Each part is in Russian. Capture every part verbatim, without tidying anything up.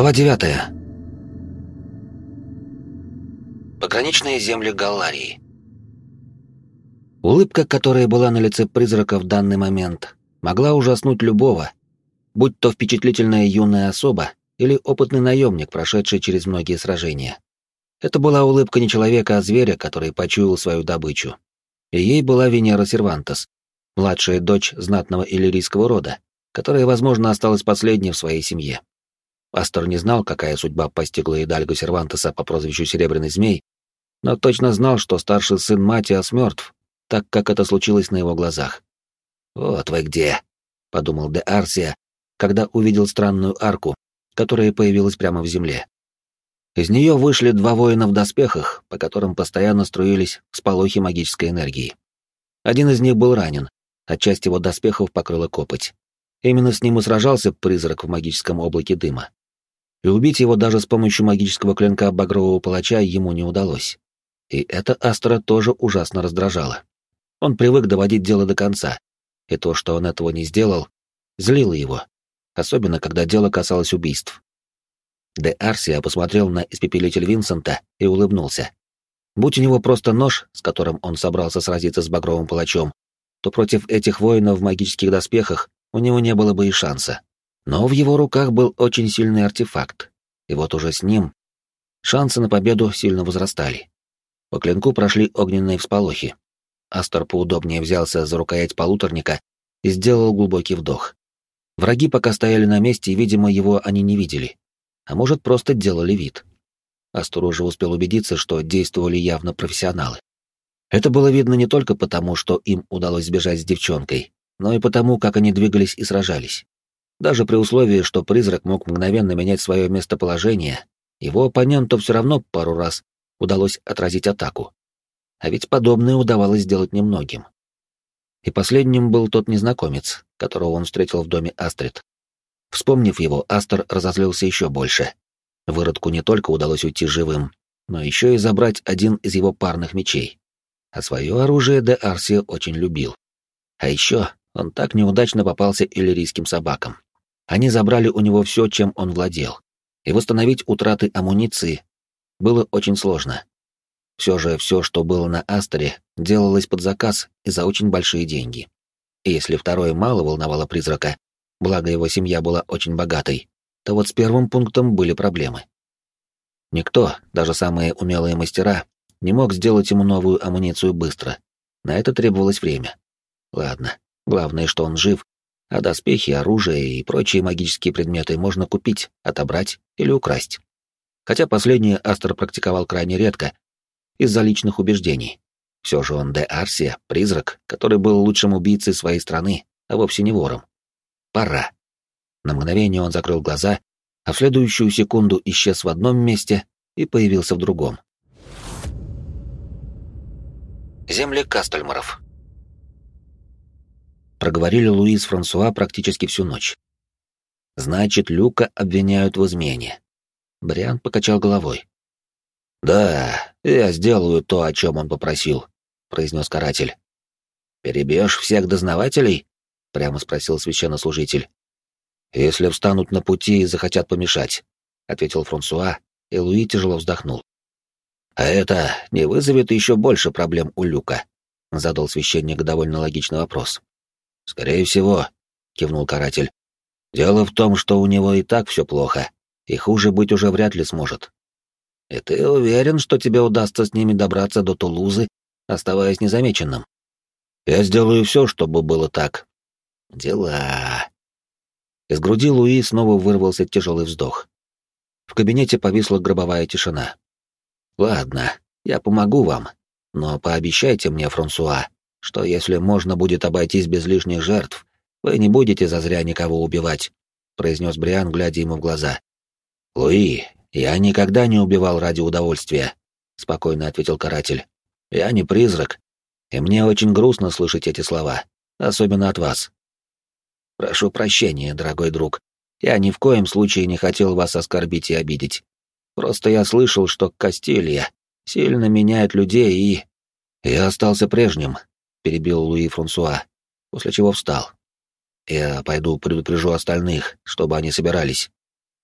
Глава девятая. Пограничные земли Галларии. Улыбка, которая была на лице призрака в данный момент, могла ужаснуть любого, будь то впечатлительная юная особа или опытный наемник, прошедший через многие сражения. Это была улыбка не человека, а зверя, который почуял свою добычу. И ей была Венера Сервантес, младшая дочь знатного иллирийского рода, которая, возможно, осталась последней в своей семье. Астор не знал, какая судьба постигла Идальго Сервантеса по прозвищу Серебряный Змей, но точно знал, что старший сын Матиас мертв, так как это случилось на его глазах. «Вот вы где!» — подумал де Арсия, когда увидел странную арку, которая появилась прямо в земле. Из нее вышли два воина в доспехах, по которым постоянно струились всполохи магической энергии. Один из них был ранен, а часть его доспехов покрыла копоть. Именно с ним и сражался призрак в магическом облаке дыма. И убить его даже с помощью магического клинка багрового палача ему не удалось. И это Астора тоже ужасно раздражало. Он привык доводить дело до конца, и то, что он этого не сделал, злило его, особенно когда дело касалось убийств. Де Арсия посмотрел на испепелитель Винсента и улыбнулся. Будь у него просто нож, с которым он собрался сразиться с багровым палачом, то против этих воинов в магических доспехах у него не было бы и шанса. Но в его руках был очень сильный артефакт, и вот уже с ним шансы на победу сильно возрастали. По клинку прошли огненные всполохи. Астор поудобнее взялся за рукоять полуторника и сделал глубокий вдох. Враги пока стояли на месте, и, видимо, его они не видели. А может, просто делали вид. Астор уже успел убедиться, что действовали явно профессионалы. Это было видно не только потому, что им удалось сбежать с девчонкой, но и потому, как они двигались и сражались. Даже при условии, что призрак мог мгновенно менять свое местоположение, его оппоненту все равно пару раз удалось отразить атаку. А ведь подобное удавалось сделать немногим. И последним был тот незнакомец, которого он встретил в доме Астрид. Вспомнив его, Астор разозлился еще больше. Выродку не только удалось уйти живым, но еще и забрать один из его парных мечей. А свое оружие де Арсия очень любил. А еще он так неудачно попался иллирийским собакам. Они забрали у него все, чем он владел, и восстановить утраты амуниции было очень сложно. Все же все, что было на Асторе, делалось под заказ и за очень большие деньги. И если второе мало волновало призрака, благо его семья была очень богатой, то вот с первым пунктом были проблемы. Никто, даже самые умелые мастера, не мог сделать ему новую амуницию быстро. На это требовалось время. Ладно, главное, что он жив, а доспехи, оружие и прочие магические предметы можно купить, отобрать или украсть. Хотя последнее Астор практиковал крайне редко, из-за личных убеждений. Все же он де Арсия, призрак, который был лучшим убийцей своей страны, а вовсе не вором. Пора. На мгновение он закрыл глаза, а в следующую секунду исчез в одном месте и появился в другом. Земли Кастельмаров. Проговорили Луи с Франсуа практически всю ночь. Значит, Люка обвиняют в измене. Бриан покачал головой. «Да, я сделаю то, о чем он попросил», — произнес каратель. «Перебьешь всех дознавателей?» — прямо спросил священнослужитель. «Если встанут на пути и захотят помешать», — ответил Франсуа, и Луи тяжело вздохнул. «А это не вызовет еще больше проблем у Люка?» — задал священник довольно логичный вопрос. «Скорее всего», — кивнул каратель. «Дело в том, что у него и так все плохо, и хуже быть уже вряд ли сможет. И ты уверен, что тебе удастся с ними добраться до Тулузы, оставаясь незамеченным? Я сделаю все, чтобы было так». «Дела...» Из груди Луи снова вырвался тяжелый вздох. В кабинете повисла гробовая тишина. «Ладно, я помогу вам, но пообещайте мне, Франсуа, что если можно будет обойтись без лишних жертв, вы не будете зазря никого убивать», — произнес Бриан, глядя ему в глаза. «Луи, я никогда не убивал ради удовольствия», — спокойно ответил каратель. «Я не призрак, и мне очень грустно слышать эти слова, особенно от вас. Прошу прощения, дорогой друг, я ни в коем случае не хотел вас оскорбить и обидеть. Просто я слышал, что Кастилья сильно меняет людей и...» «Я остался прежним», — перебил Луи Франсуа, после чего встал. «Я пойду предупрежу остальных, чтобы они собирались.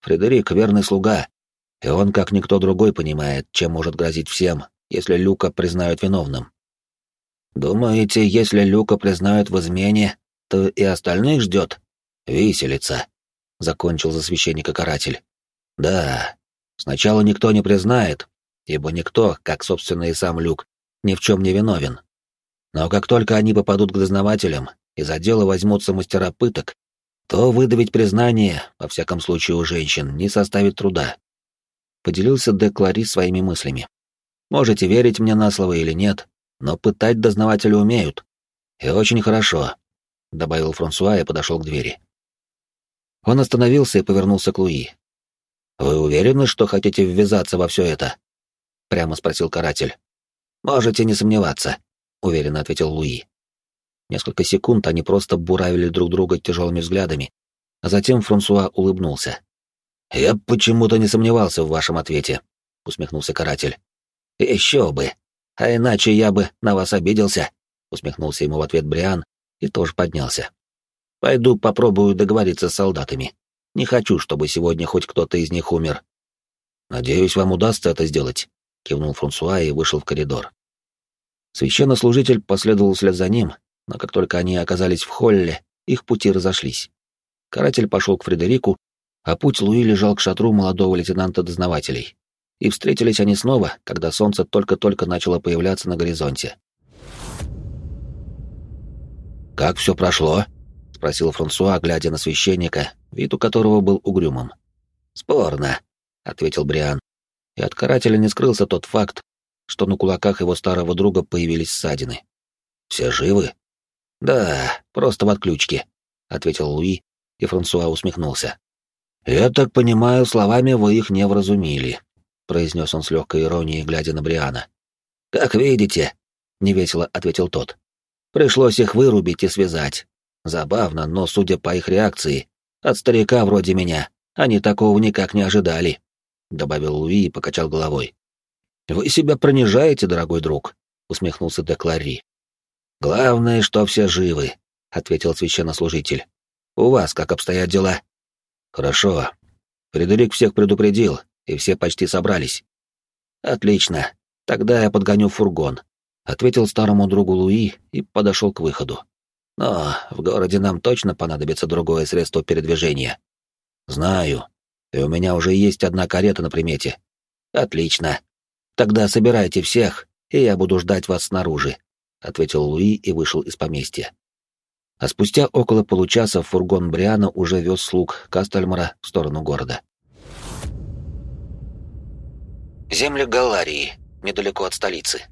Фредерик — верный слуга, и он, как никто другой, понимает, чем может грозить всем, если Люка признают виновным. Думаете, если Люка признают в измене, то и остальных ждет виселица? Закончил за священника каратель. Да, сначала никто не признает, ибо никто, как, собственно, и сам Люк, ни в чем не виновен. Но как только они попадут к дознавателям и за дело возьмутся мастера пыток, то выдавить признание, во всяком случае у женщин, не составит труда. Поделился де Клари своими мыслями. Можете верить мне на слово или нет, но пытать дознаватели умеют. И очень хорошо, — добавил Франсуа и подошел к двери. Он остановился и повернулся к Луи. «Вы уверены, что хотите ввязаться во все это?» — прямо спросил каратель. «Можете не сомневаться», — уверенно ответил Луи. Несколько секунд они просто буравили друг друга тяжелыми взглядами, а затем Франсуа улыбнулся. «Я почему-то не сомневался в вашем ответе», — усмехнулся каратель. «Еще бы! А иначе я бы на вас обиделся», — усмехнулся ему в ответ Бриан и тоже поднялся. «Пойду попробую договориться с солдатами. Не хочу, чтобы сегодня хоть кто-то из них умер». «Надеюсь, вам удастся это сделать», — кивнул Франсуа и вышел в коридор. Священнослужитель последовал вслед за ним, но как только они оказались в холле, их пути разошлись. Каратель пошел к Фредерику, а путь Луи лежал к шатру молодого лейтенанта-дознавателей. И встретились они снова, когда солнце только-только начало появляться на горизонте. «Как все прошло?» — спросил Франсуа, глядя на священника, вид у которого был угрюмым. «Спорно», — ответил Бриан. И от карателя не скрылся тот факт, что на кулаках его старого друга появились ссадины. «Все живы?» «Да, просто в отключке», — ответил Луи, и Франсуа усмехнулся. «Я так понимаю, словами вы их не вразумили», — произнес он с легкой иронией, глядя на Бриана. «Как видите», — невесело ответил тот. «Пришлось их вырубить и связать. Забавно, но, судя по их реакции, от старика вроде меня они такого никак не ожидали», — добавил Луи и покачал головой. «Вы себя принижаете, дорогой друг», — усмехнулся де Клари. «Главное, что все живы», — ответил священнослужитель. «У вас как обстоят дела?» «Хорошо. Фредерик всех предупредил, и все почти собрались». «Отлично. Тогда я подгоню фургон», — ответил старому другу Луи и подошел к выходу. «Но в городе нам точно понадобится другое средство передвижения». «Знаю. И у меня уже есть одна карета на примете». «Отлично. Тогда собирайте всех, и я буду ждать вас снаружи», — ответил Луи и вышел из поместья. А спустя около получаса фургон Бриана уже вез слуг Кастельмара в сторону города. Земли Галларии, недалеко от столицы.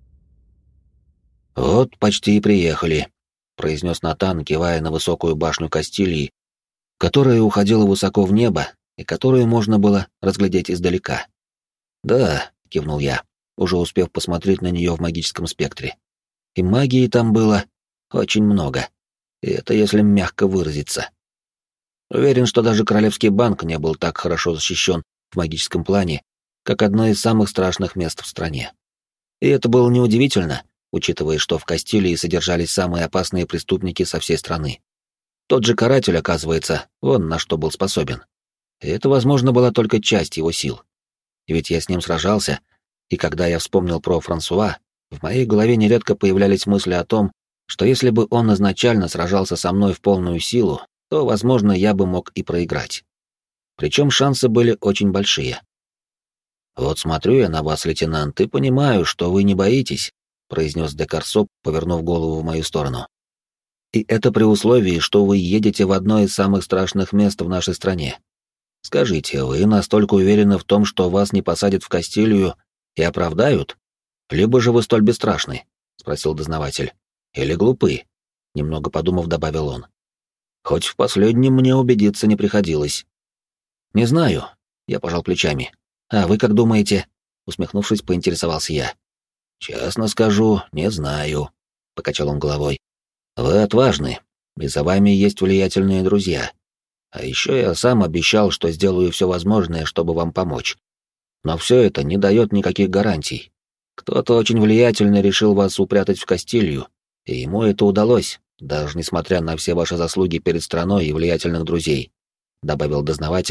«Вот, почти и приехали», — произнес Натан, кивая на высокую башню Кастилии, которая уходила высоко в небо и которую можно было разглядеть издалека. «Да», — кивнул я, уже успев посмотреть на нее в магическом спектре. «И магии там было очень много. И это если мягко выразиться. Уверен, что даже Королевский банк не был так хорошо защищен в магическом плане, как одно из самых страшных мест в стране. И это было неудивительно, учитывая, что в Кастилии содержались самые опасные преступники со всей страны. Тот же каратель, оказывается, он на что был способен. И это, возможно, была только часть его сил. Ведь я с ним сражался, и когда я вспомнил про Франсуа, в моей голове нередко появлялись мысли о том, что если бы он изначально сражался со мной в полную силу, то, возможно, я бы мог и проиграть. Причем шансы были очень большие. «Вот смотрю я на вас, лейтенант, и понимаю, что вы не боитесь», — произнес де Корсо, повернув голову в мою сторону. «И это при условии, что вы едете в одно из самых страшных мест в нашей стране. Скажите, вы настолько уверены в том, что вас не посадят в Кастилию и оправдают? Либо же вы столь бесстрашны?» — спросил дознаватель. «Или глупы?» — немного подумав, добавил он. «Хоть в последнем мне убедиться не приходилось». «Не знаю», — я пожал плечами. «А вы как думаете?» — усмехнувшись, поинтересовался я. «Честно скажу, не знаю», — покачал он головой. «Вы отважны, и за вами есть влиятельные друзья. А еще я сам обещал, что сделаю все возможное, чтобы вам помочь. Но все это не дает никаких гарантий. Кто-то очень влиятельный решил вас упрятать в Кастилью, и ему это удалось, даже несмотря на все ваши заслуги перед страной и влиятельных друзей», — добавил дознаватель,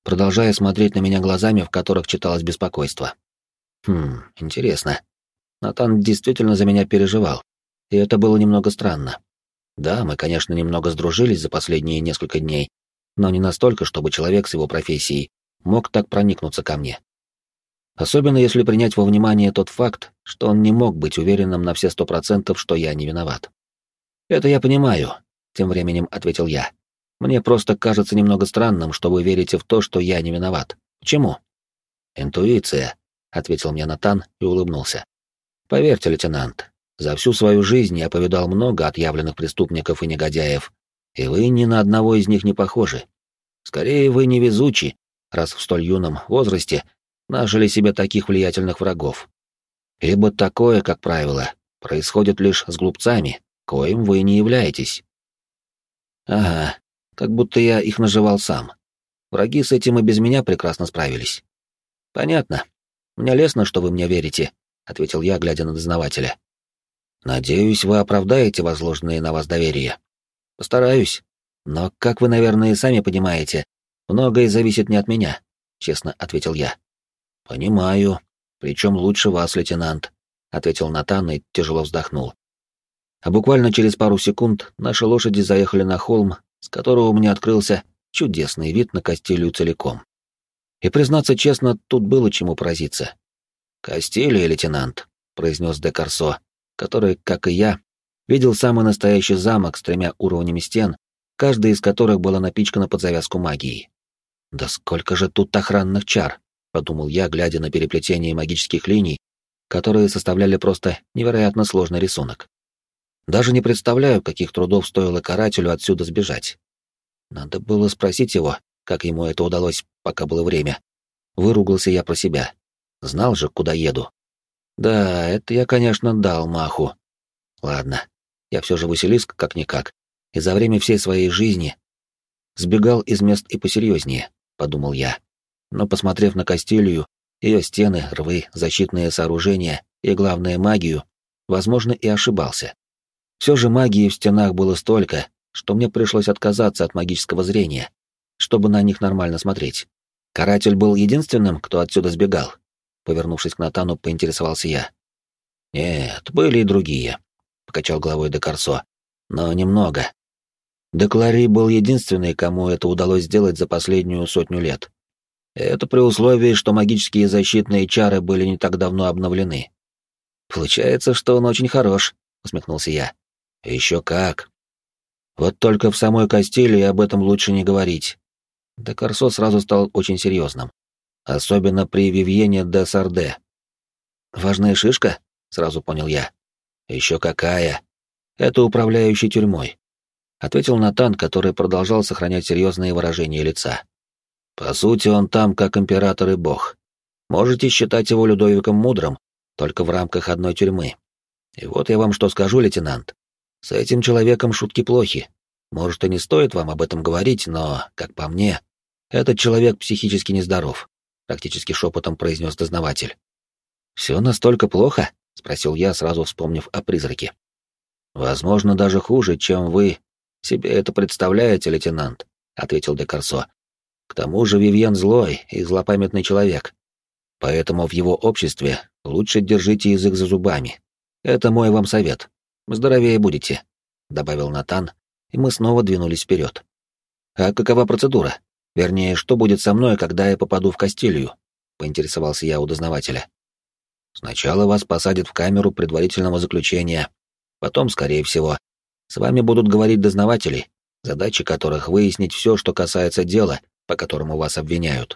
продолжая смотреть на меня глазами, в которых читалось беспокойство. Хм, интересно. Натан действительно за меня переживал, и это было немного странно. Да, мы, конечно, немного сдружились за последние несколько дней, но не настолько, чтобы человек с его профессией мог так проникнуться ко мне. Особенно если принять во внимание тот факт, что он не мог быть уверенным на все сто процентов, что я не виноват. «Это я понимаю», — тем временем ответил я. «Мне просто кажется немного странным, что вы верите в то, что я не виноват. Почему?» «Интуиция», — ответил мне Натан и улыбнулся. «Поверьте, лейтенант, за всю свою жизнь я повидал много отъявленных преступников и негодяев, и вы ни на одного из них не похожи. Скорее, вы невезучи, раз в столь юном возрасте нажили себе таких влиятельных врагов. Ибо такое, как правило, происходит лишь с глупцами, коим вы не являетесь». «Ага, как будто я их наживал сам. Враги с этим и без меня прекрасно справились». «Понятно. Мне лестно, что вы мне верите», — ответил я, глядя на дознавателя. «Надеюсь, вы оправдаете возложенное на вас доверие». «Постараюсь. Но, как вы, наверное, и сами понимаете, многое зависит не от меня», — честно ответил я. «Понимаю. Причем лучше вас, лейтенант», — ответил Натан и тяжело вздохнул. А буквально через пару секунд наши лошади заехали на холм, с которого у меня открылся чудесный вид на Кастилию целиком. И, признаться честно, тут было чему поразиться. «Кастилия, лейтенант», — произнес де Корсо, который, как и я, видел самый настоящий замок с тремя уровнями стен, каждая из которых была напичкана под завязку магии. «Да сколько же тут охранных чар!» — подумал я, глядя на переплетение магических линий, которые составляли просто невероятно сложный рисунок. Даже не представляю, каких трудов стоило карателю отсюда сбежать. Надо было спросить его, как ему это удалось, пока было время. Выругался я про себя. Знал же, куда еду. Да, это я, конечно, дал маху. Ладно, я все же Василиск, как-никак, и за время всей своей жизни сбегал из мест и посерьезнее, подумал я. Но, посмотрев на Кастилию, ее стены, рвы, защитные сооружения и, главное, магию, возможно, и ошибался. Все же магии в стенах было столько, что мне пришлось отказаться от магического зрения, чтобы на них нормально смотреть. Каратель был единственным, кто отсюда сбегал. Повернувшись к Натану, поинтересовался я. «Нет, были и другие», — покачал головой де Корсо. «Но немного. Деклари был единственный, кому это удалось сделать за последнюю сотню лет. Это при условии, что магические защитные чары были не так давно обновлены». «Получается, что он очень хорош», — усмехнулся я. «Еще как. Вот только в самой Кастилии об этом лучше не говорить». Де Корсо сразу стал очень серьезным. Особенно при Вивьене де Сарде. «Важная шишка?» — сразу понял я. «Еще какая? Это управляющий тюрьмой», — ответил Натан, который продолжал сохранять серьезные выражения лица. «По сути, он там как император и бог. Можете считать его Людовиком Мудрым, только в рамках одной тюрьмы. И вот я вам что скажу, лейтенант. С этим человеком шутки плохи. Может, и не стоит вам об этом говорить, но, как по мне, этот человек психически нездоров», — практически шепотом произнес дознаватель. «Все настолько плохо?» — спросил я, сразу вспомнив о призраке. «Возможно, даже хуже, чем вы себе это представляете, лейтенант», — ответил де Корсо. «К тому же Вивьен злой и злопамятный человек. Поэтому в его обществе лучше держите язык за зубами. Это мой вам совет. Здоровее будете», — добавил Натан, и мы снова двинулись вперед. «А какова процедура? Вернее, что будет со мной, когда я попаду в Кастилию?» — поинтересовался я у дознавателя. «Сначала вас посадят в камеру предварительного заключения. Потом, скорее всего, с вами будут говорить дознаватели, задача которых выяснить все, что касается дела, по которому вас обвиняют.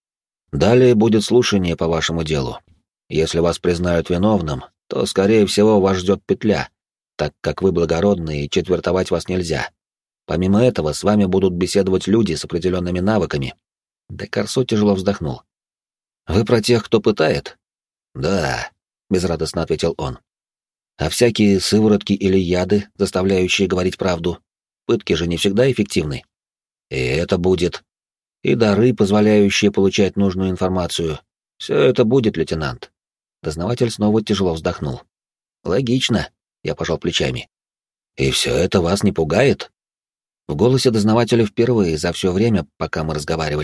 Далее будет слушание по вашему делу. Если вас признают виновным, то, скорее всего, вас ждет петля, так как вы благородны и четвертовать вас нельзя. Помимо этого, с вами будут беседовать люди с определенными навыками». Де Корсо тяжело вздохнул. «Вы про тех, кто пытает?» «Да», — безрадостно ответил он. «А всякие сыворотки или яды, заставляющие говорить правду? Пытки же не всегда эффективны. И это будет. И дары, позволяющие получать нужную информацию. Все это будет, лейтенант». Дознаватель снова тяжело вздохнул. «Логично», — я пожал плечами. «И все это вас не пугает?» В голосе дознавателя впервые за все время, пока мы разговаривали,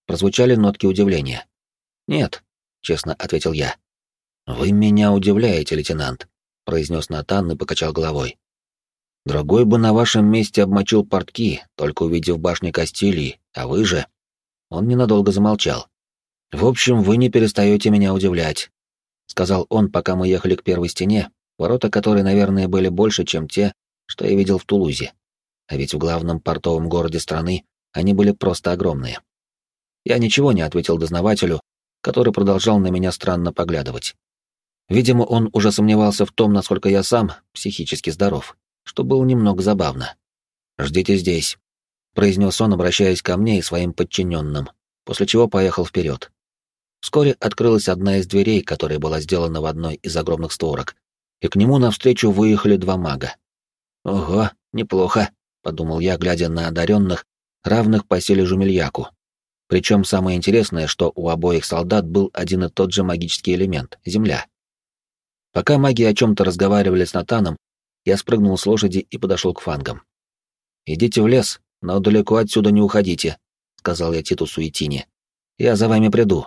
прозвучали нотки удивления. «Нет», — честно ответил я. «Вы меня удивляете, лейтенант», — произнес Натан и покачал головой. «Другой бы на вашем месте обмочил портки, только увидев башни Кастилии, а вы же...» Он ненадолго замолчал. «В общем, вы не перестаете меня удивлять», — сказал он, пока мы ехали к первой стене, ворота которой, наверное, были больше, чем те, что я видел в Тулузе. А ведь в главном портовом городе страны они были просто огромные. Я ничего не ответил дознавателю, который продолжал на меня странно поглядывать. Видимо, он уже сомневался в том, насколько я сам психически здоров, что было немного забавно. «Ждите здесь», — произнес он, обращаясь ко мне и своим подчиненным, после чего поехал вперед. Вскоре открылась одна из дверей, которая была сделана в одной из огромных створок, и к нему навстречу выехали два мага. «Ого, неплохо», — подумал я, глядя на одаренных, равных по силе Жумельяку. Причем самое интересное, что у обоих солдат был один и тот же магический элемент — земля. Пока маги о чем-то разговаривали с Натаном, я спрыгнул с лошади и подошел к фангам. «Идите в лес, но далеко отсюда не уходите», — сказал я Титусу и Тине. «Я за вами приду».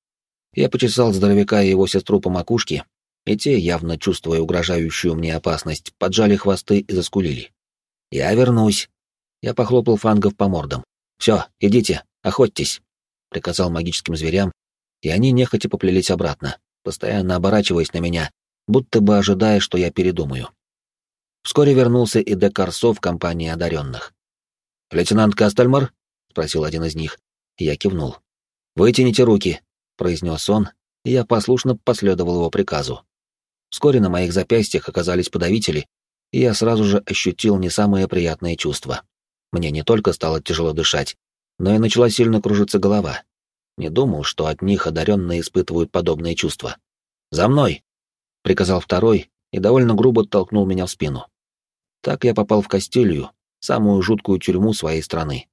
Я почесал здоровяка и его сестру по макушке, и те, явно чувствуя угрожающую мне опасность, поджали хвосты и заскулили. «Я вернусь». Я похлопал фангов по мордам. «Все, идите, охотьтесь», — приказал магическим зверям, и они нехотя поплелись обратно, постоянно оборачиваясь на меня, будто бы ожидая, что я передумаю. Вскоре вернулся и де Корсо в компании одаренных. «Лейтенант Кастельмар?» — спросил один из них. Я кивнул. «Вытяните руки», — произнес он, и я послушно последовал его приказу. Вскоре на моих запястьях оказались подавители, и я сразу же ощутил не самые приятные чувства. Мне не только стало тяжело дышать, но и начала сильно кружиться голова. Не думал, что от них одаренные испытывают подобные чувства. «За мной!» — приказал второй и довольно грубо толкнул меня в спину. Так я попал в Кастилию, самую жуткую тюрьму своей страны.